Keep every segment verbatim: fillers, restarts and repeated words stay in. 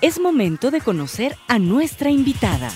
Es momento de conocer a nuestra invitada.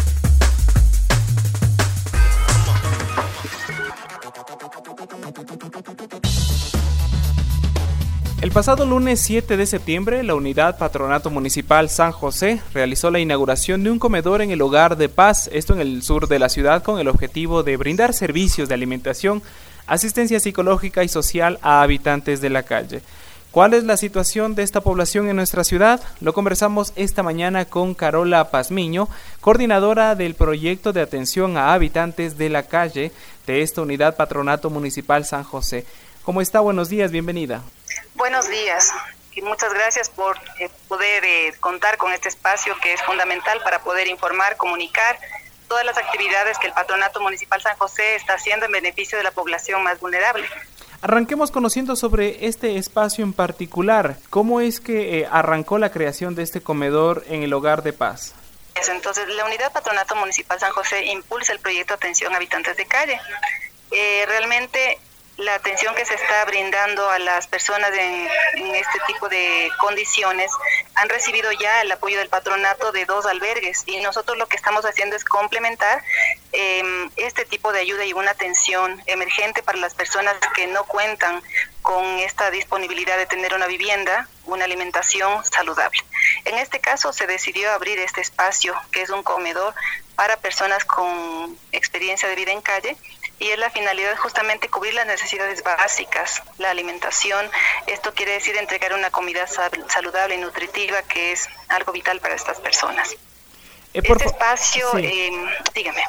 El pasado lunes siete de septiembre, la Unidad Patronato Municipal San José realizó la inauguración de un comedor en el Hogar de Paz, esto en el sur de la ciudad, con el objetivo de brindar servicios de alimentación, asistencia psicológica y social a habitantes de la calle. ¿Cuál es la situación de esta población en nuestra ciudad? Lo conversamos esta mañana con Carola Pazmiño, coordinadora del proyecto de atención a habitantes de la calle de esta Unidad Patronato Municipal San José. ¿Cómo está? Buenos días, bienvenida. Buenos días y muchas gracias por eh, poder eh, contar con este espacio que es fundamental para poder informar, comunicar todas las actividades que el Patronato Municipal San José está haciendo en beneficio de la población más vulnerable. Arranquemos conociendo sobre este espacio en particular. ¿Cómo es que eh, arrancó la creación de este comedor en el Hogar de Paz? Entonces, la Unidad Patronato Municipal San José impulsa el proyecto Atención a Habitantes de Calle. Eh, realmente la atención que se está brindando a las personas en, en este tipo de condiciones han recibido ya el apoyo del patronato de dos albergues y nosotros lo que estamos haciendo es complementar eh, este tipo de ayuda y una atención emergente para las personas que no cuentan con esta disponibilidad de tener una vivienda, una alimentación saludable. En este caso se decidió abrir este espacio que es un comedor para personas con experiencia de vida en calle y es la finalidad justamente cubrir las necesidades básicas, la alimentación. Esto quiere decir entregar una comida saludable y nutritiva que es algo vital para estas personas. Eh, este espacio, sí. eh, dígame.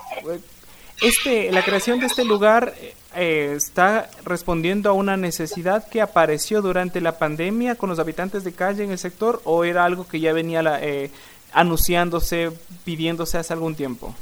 Este, la creación de este lugar eh, está respondiendo a una necesidad que apareció durante la pandemia con los habitantes de calle en el sector, ¿o era algo que ya venía la, eh, anunciándose, pidiéndose hace algún tiempo?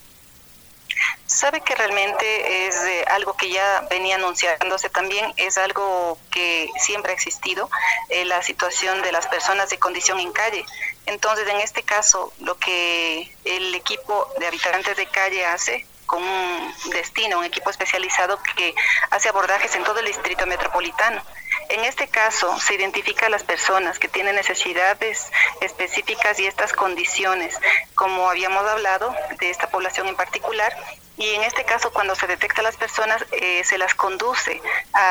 Sabe que realmente es eh, algo que ya venía anunciándose también, es algo que siempre ha existido, eh, la situación de las personas de condición en calle. Entonces, en este caso, lo que el equipo de habitantes de calle hace con un destino, un equipo especializado que hace abordajes en todo el distrito metropolitano. En este caso, se identifica a las personas que tienen necesidades específicas y estas condiciones, como habíamos hablado de esta población en particular, y en este caso, cuando se detecta a las personas, eh, se las conduce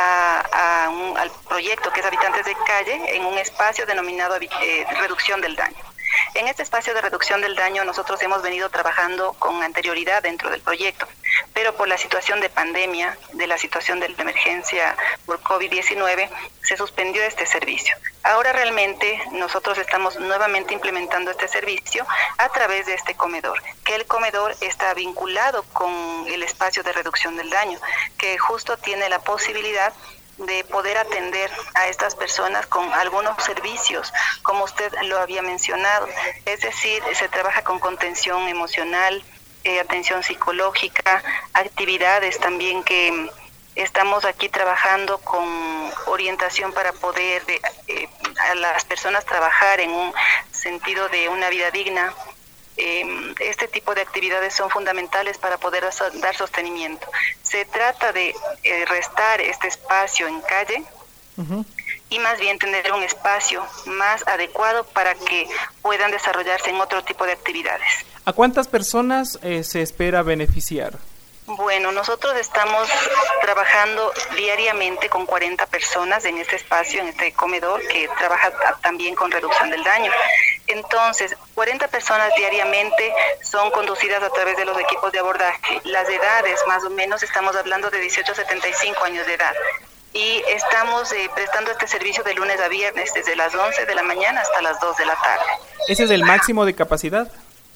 a, a un, al proyecto que es Habitantes de Calle en un espacio denominado eh, Reducción del Daño. En este espacio de reducción del daño nosotros hemos venido trabajando con anterioridad dentro del proyecto, pero por la situación de pandemia, de la situación de la emergencia por COVID diecinueve, se suspendió este servicio. Ahora realmente nosotros estamos nuevamente implementando este servicio a través de este comedor, que el comedor está vinculado con el espacio de reducción del daño, que justo tiene la posibilidad de poder atender a estas personas con algunos servicios, como usted lo había mencionado, es decir, se trabaja con contención emocional, eh, atención psicológica, actividades también que estamos aquí trabajando con orientación para poder de, eh, a las personas trabajar en un sentido de una vida digna. Eh, este tipo de actividades son fundamentales para poder dar sostenimiento. Se trata de eh, restar este espacio en calle uh-huh. y más bien tener un espacio más adecuado para que puedan desarrollarse en otro tipo de actividades. ¿A cuántas personas eh, se espera beneficiar? Bueno, nosotros estamos trabajando diariamente con cuarenta personas en este espacio, en este comedor, que trabaja también con reducción del daño. Entonces, cuarenta personas diariamente son conducidas a través de los equipos de abordaje. Las edades, más o menos, estamos hablando de dieciocho a setenta y cinco años de edad. Y estamos eh, prestando este servicio de lunes a viernes, desde las once de la mañana hasta las dos de la tarde. ¿Ese es el máximo de capacidad?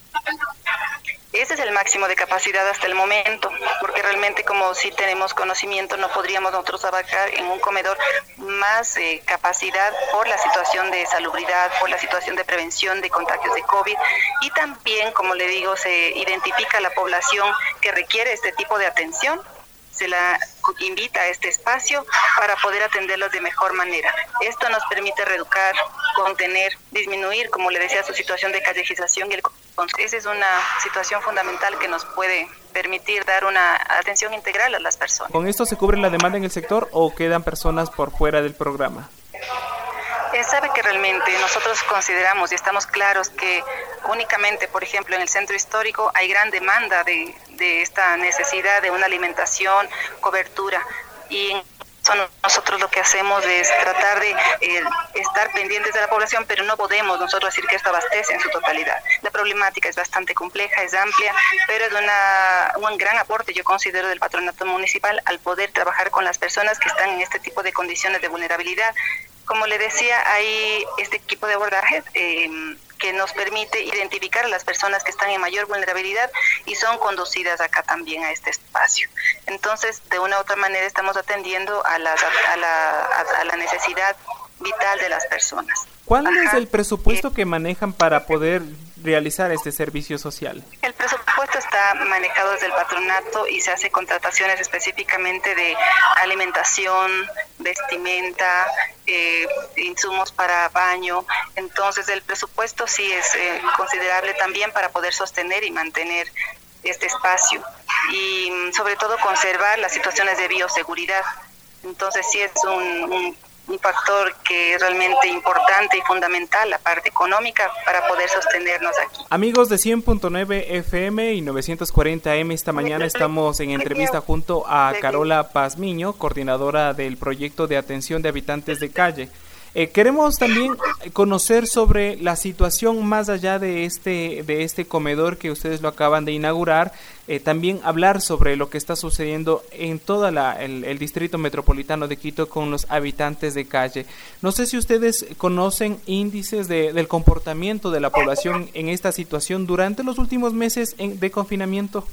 Ese es el máximo de capacidad hasta el momento, porque realmente como sí tenemos conocimiento, no podríamos nosotros abarcar en un comedor más eh, capacidad por la situación de salubridad, por la situación de prevención de contagios de COVID, y también, como le digo, se identifica a la población que requiere este tipo de atención, se la invita a este espacio para poder atenderlos de mejor manera. Esto nos permite reeducar, contener, disminuir, como le decía, su situación de callejización y el esa es una situación fundamental que nos puede permitir dar una atención integral a las personas. ¿Con esto se cubre la demanda en el sector o quedan personas por fuera del programa? Eh, sabe que realmente nosotros consideramos y estamos claros que únicamente, por ejemplo, en el centro histórico hay gran demanda de, de esta necesidad de una alimentación, cobertura, y en nosotros lo que hacemos es tratar de eh, estar pendientes de la población, pero no podemos nosotros decir que esto abastece en su totalidad. La problemática es bastante compleja, es amplia, pero es una, un gran aporte, yo considero, del patronato municipal al poder trabajar con las personas que están en este tipo de condiciones de vulnerabilidad. Como le decía, hay este equipo de abordaje eh, que nos permite identificar a las personas que están en mayor vulnerabilidad y son conducidas acá también a este espacio. Entonces, de una u otra manera estamos atendiendo a, las, a, la, a, a la necesidad vital de las personas. ¿Cuál Ajá. es el presupuesto eh, que manejan para poder realizar este servicio social? El presupuesto está manejado desde el patronato y se hace contrataciones específicamente de alimentación, vestimenta, eh, insumos para baño. Entonces el presupuesto sí es eh, considerable también para poder sostener y mantener este espacio y sobre todo conservar las situaciones de bioseguridad. Entonces sí es un, un un factor que es realmente importante y fundamental, la parte económica, para poder sostenernos aquí. Amigos de cien punto nueve F M y novecientos cuarenta M, esta mañana estamos en entrevista junto a Carola Pazmiño, coordinadora del proyecto de atención de habitantes de calle. Eh, queremos también conocer sobre la situación más allá de este de este comedor que ustedes lo acaban de inaugurar, eh, también hablar sobre lo que está sucediendo en todo el, el distrito metropolitano de Quito con los habitantes de calle. No sé si ustedes conocen índices de, del comportamiento de la población en esta situación durante los últimos meses en, de confinamiento.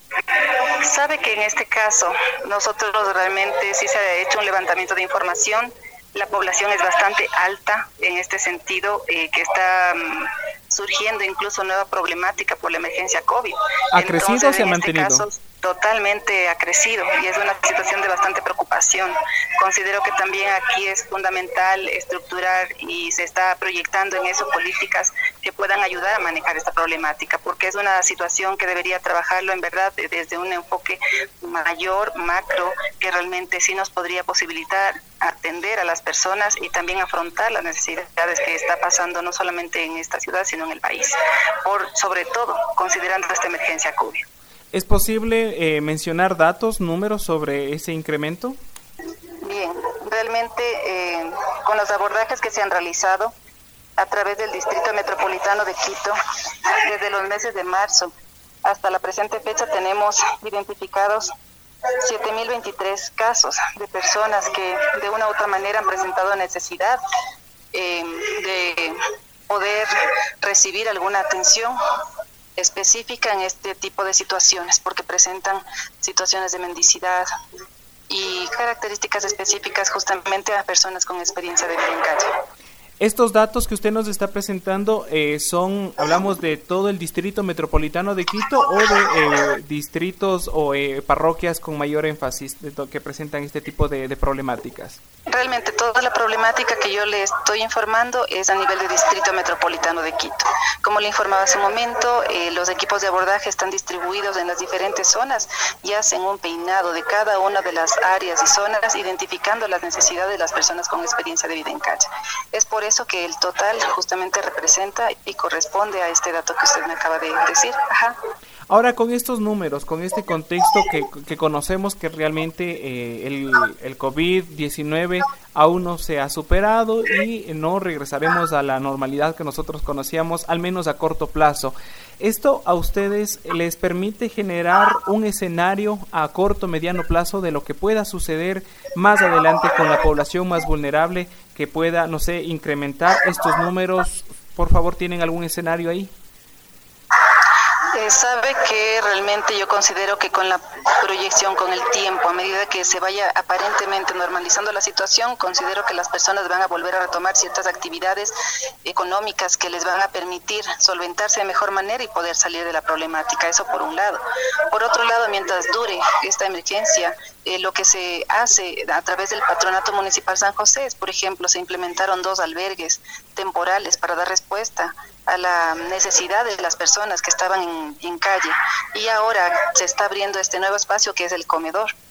Sabe que en este caso nosotros realmente sí se ha hecho un levantamiento de información. La población es bastante alta en este sentido, eh, que está um, surgiendo incluso nueva problemática por la emergencia COVID. ¿Ha crecido o se ha mantenido? En este caso, totalmente ha crecido y es una situación de bastante preocupación. Considero que también aquí es fundamental estructurar y se está proyectando en eso políticas que puedan ayudar a manejar esta problemática, porque es una situación que debería trabajarlo en verdad desde un enfoque mayor, macro, que realmente sí nos podría posibilitar atender a las personas y también afrontar las necesidades que está pasando no solamente en esta ciudad, sino en el país, por sobre todo considerando esta emergencia COVID. ¿Es posible eh, mencionar datos, números sobre ese incremento? Bien, realmente eh, con los abordajes que se han realizado a través del Distrito Metropolitano de Quito, desde los meses de marzo hasta la presente fecha tenemos identificados siete mil veintitrés casos de personas que de una u otra manera han presentado necesidad eh, de poder recibir alguna atención específica en este tipo de situaciones, porque presentan situaciones de mendicidad y características específicas justamente a personas con experiencia de vida en calle. Estos datos que usted nos está presentando eh, son, hablamos de todo el distrito metropolitano de Quito o de eh, distritos o eh, parroquias con mayor énfasis de to- que presentan este tipo de, de problemáticas. Realmente toda la problemática que yo le estoy informando es a nivel de distrito metropolitano de Quito. Como le informaba hace un momento, eh, los equipos de abordaje están distribuidos en las diferentes zonas y hacen un peinado de cada una de las áreas y zonas, identificando las necesidades de las personas con experiencia de vida en calle. Es por eso que el total justamente representa y corresponde a este dato que usted me acaba de decir. Ajá. Ahora, con estos números, con este contexto que, que conocemos que realmente eh, el, el COVID diecinueve aún no se ha superado y no regresaremos a la normalidad que nosotros conocíamos, al menos a corto plazo. ¿Esto a ustedes les permite generar un escenario a corto, mediano plazo de lo que pueda suceder más adelante con la población más vulnerable que pueda, no sé, incrementar estos números? Por favor, ¿tienen algún escenario ahí? Eh, sabe que realmente yo considero que con la proyección, con el tiempo, a medida que se vaya aparentemente normalizando la situación, considero que las personas van a volver a retomar ciertas actividades económicas que les van a permitir solventarse de mejor manera y poder salir de la problemática. Eso por un lado. Por otro lado, mientras dure esta emergencia, eh, lo que se hace a través del Patronato Municipal San José es, por ejemplo, se implementaron dos albergues temporales para dar respuesta a la necesidad de las personas que estaban en, en calle, y ahora se está abriendo este nuevo espacio que es el comedor.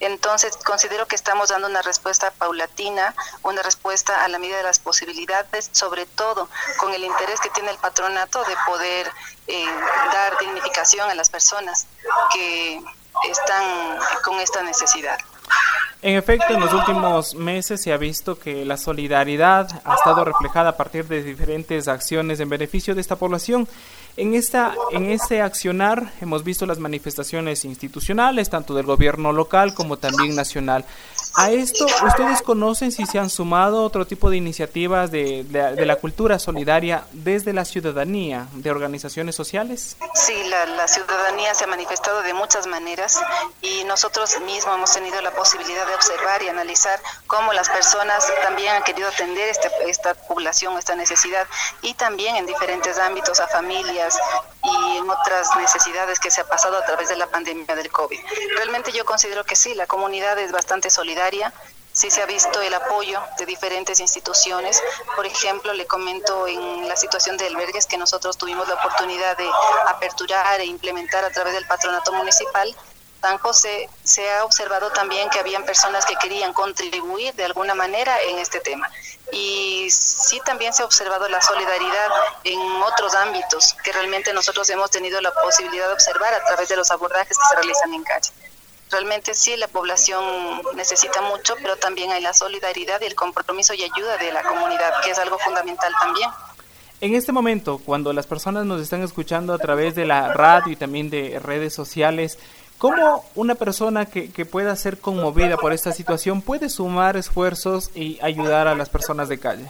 Entonces, considero que estamos dando una respuesta paulatina, una respuesta a la medida de las posibilidades, sobre todo con el interés que tiene el patronato de poder eh, dar dignificación a las personas que están con esta necesidad. En efecto, en los últimos meses se ha visto que la solidaridad ha estado reflejada a partir de diferentes acciones en beneficio de esta población. En esta, en este accionar hemos visto las manifestaciones institucionales, tanto del gobierno local como también nacional. A esto, ¿ustedes conocen si se han sumado otro tipo de iniciativas de, de, de la cultura solidaria desde la ciudadanía, de organizaciones sociales? Sí, la, la ciudadanía se ha manifestado de muchas maneras y nosotros mismos hemos tenido la posibilidad de observar y analizar cómo las personas también han querido atender este, esta población, esta necesidad, y también en diferentes ámbitos a familias y en otras necesidades que se ha pasado a través de la pandemia del COVID. Realmente yo considero que sí, la comunidad es bastante solidaria. Sí se ha visto el apoyo de diferentes instituciones. Por ejemplo, le comento en la situación de albergues que nosotros tuvimos la oportunidad de aperturar e implementar a través del patronato municipal. San José, se ha observado también que habían personas que querían contribuir de alguna manera en este tema. Y sí también se ha observado la solidaridad en otros ámbitos que realmente nosotros hemos tenido la posibilidad de observar a través de los abordajes que se realizan en calle. Realmente sí, la población necesita mucho, pero también hay la solidaridad y el compromiso y ayuda de la comunidad, que es algo fundamental también. En este momento, cuando las personas nos están escuchando a través de la radio y también de redes sociales, ¿cómo una persona que, que pueda ser conmovida por esta situación puede sumar esfuerzos y ayudar a las personas de calle?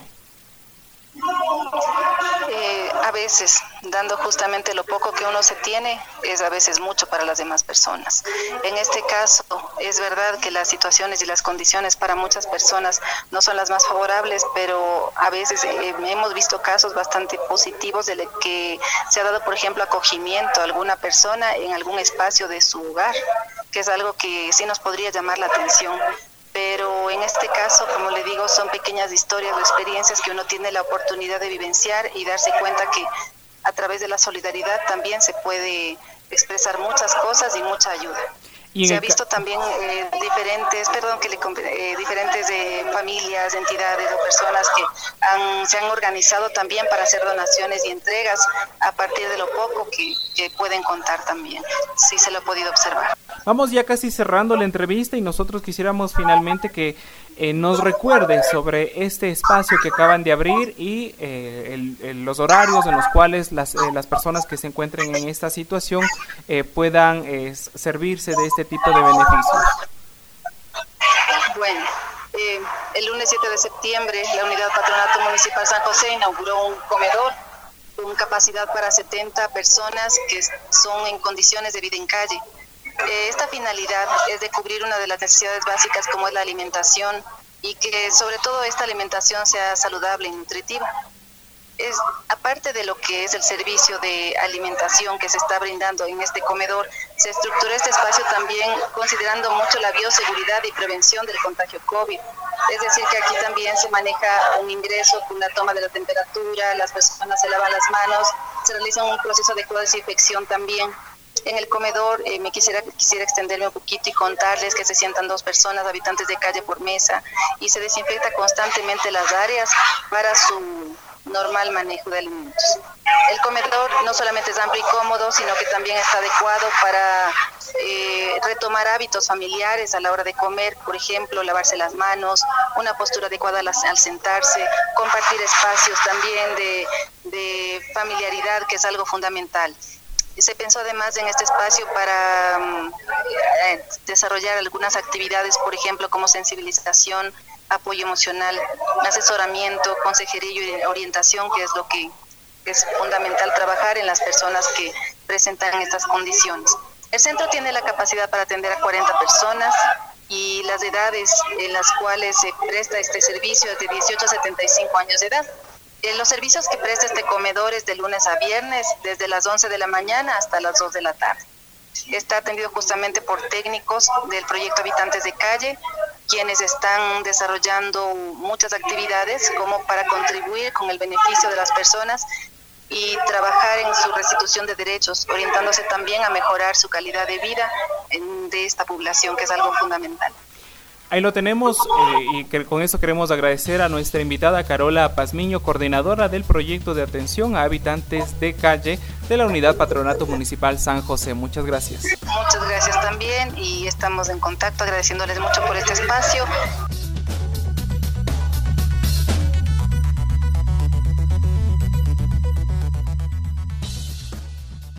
Eh, a veces, dando justamente lo poco que uno se tiene, es a veces mucho para las demás personas. En este caso, es verdad que las situaciones y las condiciones para muchas personas no son las más favorables, pero a veces eh, hemos visto casos bastante positivos de que se ha dado, por ejemplo, acogimiento a alguna persona en algún espacio de su hogar, que es algo que sí nos podría llamar la atención. Pero en este caso, como le digo, son pequeñas historias o experiencias que uno tiene la oportunidad de vivenciar y darse cuenta que a través de la solidaridad también se puede expresar muchas cosas y mucha ayuda. ¿Y se ha visto también eh, diferentes, perdón que le eh, diferentes eh, familias, entidades o personas que han, se han organizado también para hacer donaciones y entregas a partir de lo poco que, que pueden contar también? Sí, se lo ha podido observar. Vamos ya casi cerrando la entrevista y nosotros quisiéramos finalmente que eh, nos recuerde sobre este espacio que acaban de abrir y eh, el, el, los horarios en los cuales las, eh, las personas que se encuentren en esta situación eh, puedan eh, servirse de este tipo de beneficios. Bueno, eh, el lunes siete de septiembre la Unidad Patronato Municipal San José inauguró un comedor con capacidad para setenta personas que son en condiciones de vida en calle. Esta finalidad es de cubrir una de las necesidades básicas como es la alimentación y que sobre todo esta alimentación sea saludable y nutritiva. Es, aparte de lo que es el servicio de alimentación que se está brindando en este comedor, se estructuró este espacio también considerando mucho la bioseguridad y prevención del contagio COVID. Es decir, que aquí también se maneja un ingreso con la toma de la temperatura, las personas se lavan las manos, se realiza un proceso de desinfección también. En el comedor eh, me quisiera quisiera extenderme un poquito y contarles que se sientan dos personas, habitantes de calle por mesa, y se desinfecta constantemente las áreas para su normal manejo de alimentos. El comedor no solamente es amplio y cómodo, sino que también está adecuado para eh, retomar hábitos familiares a la hora de comer, por ejemplo, lavarse las manos, una postura adecuada al, al sentarse, compartir espacios también de, de familiaridad, que es algo fundamental. Se pensó además en este espacio para um, eh, desarrollar algunas actividades, por ejemplo, como sensibilización, apoyo emocional, asesoramiento, consejería y orientación, que es lo que es fundamental trabajar en las personas que presentan estas condiciones. El centro tiene la capacidad para atender a cuarenta personas y las edades en las cuales se presta este servicio es de dieciocho a setenta y cinco años de edad. Eh, los servicios que presta este comedor es de lunes a viernes, desde las once de la mañana hasta las dos de la tarde. Está atendido justamente por técnicos del proyecto Habitantes de Calle, quienes están desarrollando muchas actividades como para contribuir con el beneficio de las personas y trabajar en su restitución de derechos, orientándose también a mejorar su calidad de vida de esta población, que es algo fundamental. Ahí lo tenemos eh, y que con eso queremos agradecer a nuestra invitada Carola Pazmiño, coordinadora del proyecto de atención a habitantes de calle de la Unidad Patronato Municipal San José. Muchas gracias. Muchas gracias también y estamos en contacto, agradeciéndoles mucho por este espacio.